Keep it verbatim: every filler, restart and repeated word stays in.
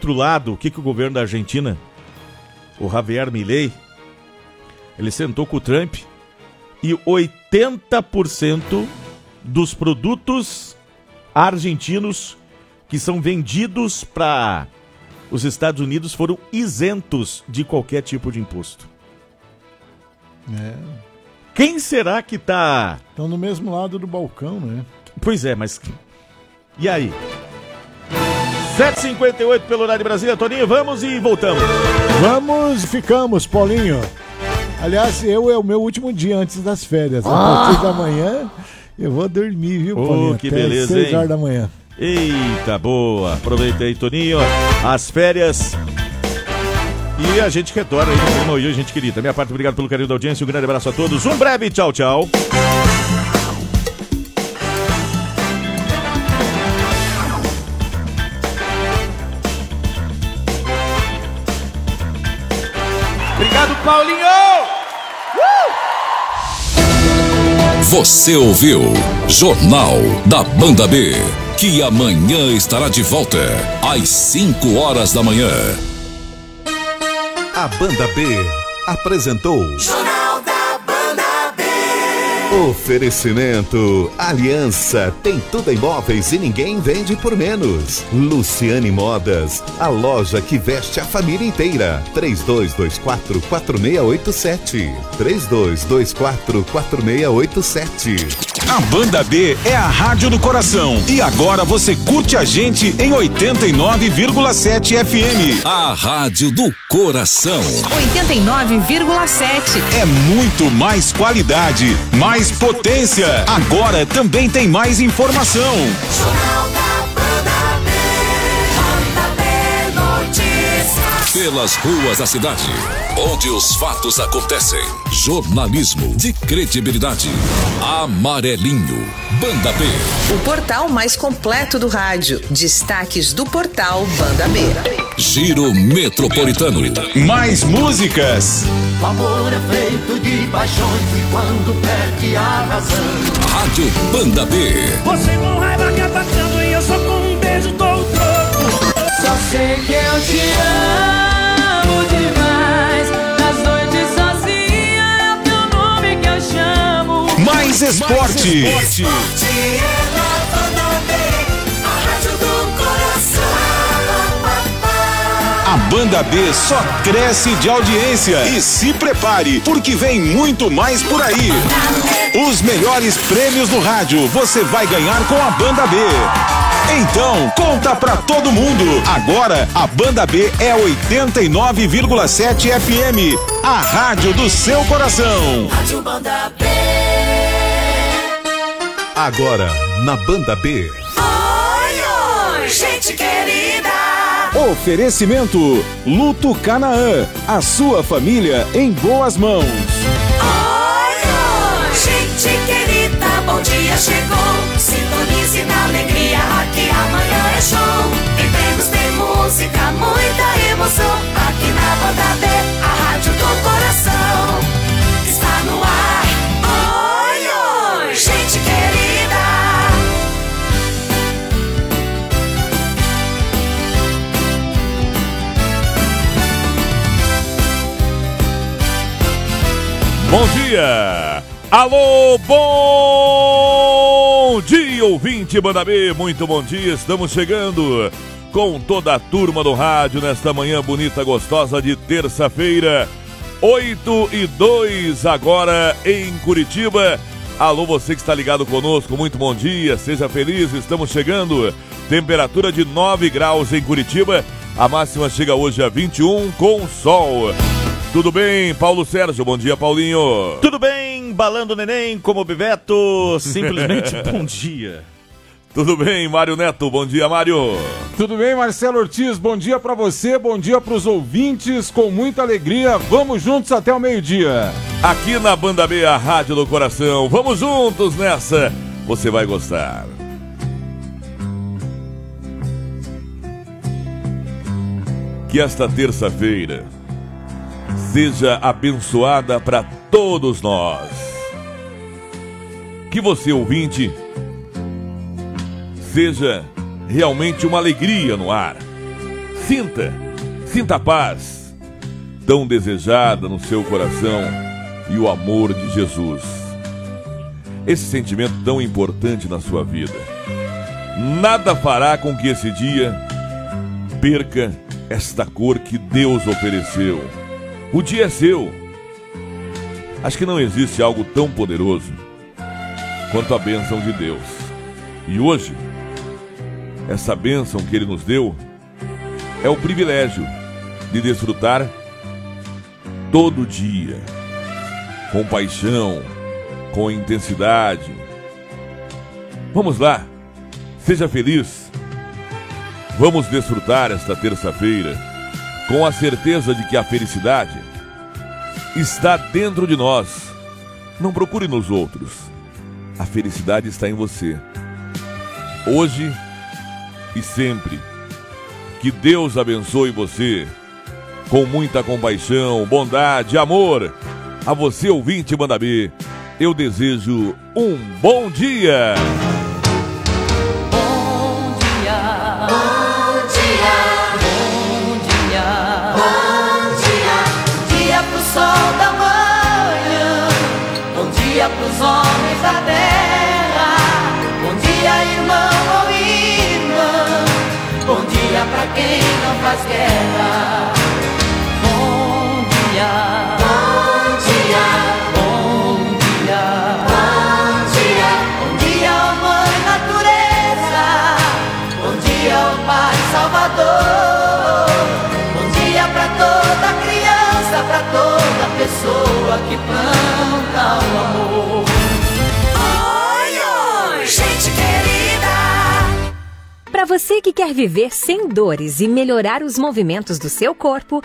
outro lado, o que, que o governo da Argentina, o Javier Milei, ele sentou com o Trump e oitenta por cento dos produtos argentinos que são vendidos para os Estados Unidos foram isentos de qualquer tipo de imposto. É. Quem será que tá... Estão no mesmo lado do balcão, né? Pois é, mas... E aí? sete e cinquenta e oito pelo horário de Brasília, Toninho, vamos e voltamos. Vamos e ficamos, Paulinho. Aliás, eu é o meu último dia antes das férias. A Ah! partir da manhã eu vou dormir, viu, Oh, Paulinho? que Até beleza, seis hein? horas da manhã. Eita, boa. Aproveita aí, Toninho. As férias. E a gente retorna aí no programa hoje, gente querida. Da minha parte, obrigado pelo carinho da audiência. Um grande abraço a todos. Um breve tchau, tchau. Obrigado, Paulinho! Você ouviu Jornal da Banda B, que amanhã estará de volta às cinco horas da manhã. A Banda B apresentou Jornal da Banda B. Oferecimento Aliança, tem tudo em móveis e ninguém vende por menos. Luciane Modas, a loja que veste a família inteira. três dois dois quatro, quatro seis oito sete. três dois dois quatro, quatro seis oito sete. A Banda B é a rádio do coração. E agora você curte a gente em oitenta e nove vírgula sete F M. A rádio do coração. oitenta e nove vírgula sete. É muito mais qualidade, mais potência. Agora também tem mais informação. Jornal da Banda B. Banda B Notícias. Pelas ruas da cidade, onde os fatos acontecem. Jornalismo de credibilidade. Amarelinho. Banda B. O portal mais completo do rádio. Destaques do portal Banda B. Giro Metropolitano. Mais músicas. O amor é feito de paixões e quando perde a razão. Rádio Banda B. Você com raiva que atacando e eu só com um beijo dou o troco. Só sei que eu te amo demais. Nas noites sozinha é o teu nome que eu chamo. Mais esporte. Mais esporte é na Banda B, a rádio do coração. A Banda B só cresce de audiência. E se prepare, porque vem muito mais por aí. Os melhores prêmios do rádio você vai ganhar com a Banda B. Então, conta pra todo mundo. Agora, a Banda B é oitenta e nove vírgula sete F M. A rádio do seu coração. Rádio Banda B. Agora, na Banda B. Oi, oi, gente querida. Oferecimento Luto Canaã. A sua família em boas mãos. Oi, oi, gente querida. Bom dia chegou. Sintonize na alegria. Aqui amanhã é show. Tem prêmios, tem música, muita emoção. Aqui na Banda B, a rádio do coração. Está no ar. Oi, oi, gente querida. Bom dia! Alô, bom dia, ouvinte Banda B, muito bom dia, estamos chegando com toda a turma do rádio nesta manhã bonita, gostosa de terça-feira, oito e dois agora em Curitiba. Alô, você que está ligado conosco, muito bom dia, seja feliz, estamos chegando, temperatura de nove graus em Curitiba, a máxima chega hoje a vinte e um com sol. Tudo bem, Paulo Sérgio? Bom dia, Paulinho. Tudo bem, balando neném, como Bebeto, simplesmente bom dia. Tudo bem, Mário Neto? Bom dia, Mário. Tudo bem, Marcelo Ortiz? Bom dia pra você, bom dia pros ouvintes, com muita alegria, vamos juntos até o meio-dia. Aqui na Banda B, a rádio do coração, vamos juntos nessa, você vai gostar. Que esta terça-feira seja abençoada para todos nós. Que você, ouvinte, seja realmente uma alegria no ar. Sinta, sinta a paz tão desejada no seu coração e o amor de Jesus. Esse sentimento tão importante na sua vida. Nada fará com que esse dia perca esta cor que Deus ofereceu. O dia é seu. Acho que não existe algo tão poderoso quanto a bênção de Deus. E hoje, essa bênção que Ele nos deu é o privilégio de desfrutar todo dia, com paixão, com intensidade. Vamos lá, seja feliz. Vamos desfrutar esta terça-feira com a certeza de que a felicidade está dentro de nós. Não procure nos outros. A felicidade está em você. Hoje e sempre. Que Deus abençoe você com muita compaixão, bondade, amor. A você, ouvinte Banda B, eu desejo um bom dia. Bom dia, bom dia, bom dia, bom dia. Dia pro sol da manhã, bom dia pros homens da terra. Bom dia, irmão ou irmã, bom dia pra quem não faz guerra. Bom dia, bom dia, bom dia, bom dia. Bom dia, ó Mãe Natureza, bom dia, ó Pai Salvador. Bom dia pra toda criança, pra toda pessoa que planta o amor. Oi, oi, gente querida. Para você que quer viver sem dores e melhorar os movimentos do seu corpo,